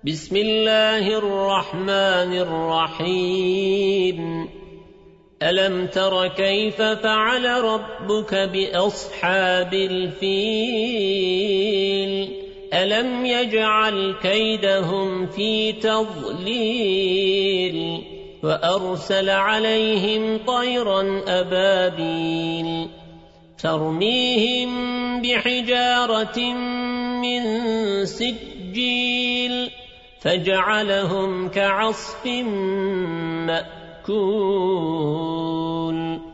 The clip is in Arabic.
بسم الله الرحمن الرحيم ألم تر كيف فعل ربك بأصحاب الفيل ألم يجعل كيدهم في تضليل وأرسل عليهم طيرا أبابيل ترميهم بحجارة من سجيل فجعلهم كعصف مأكول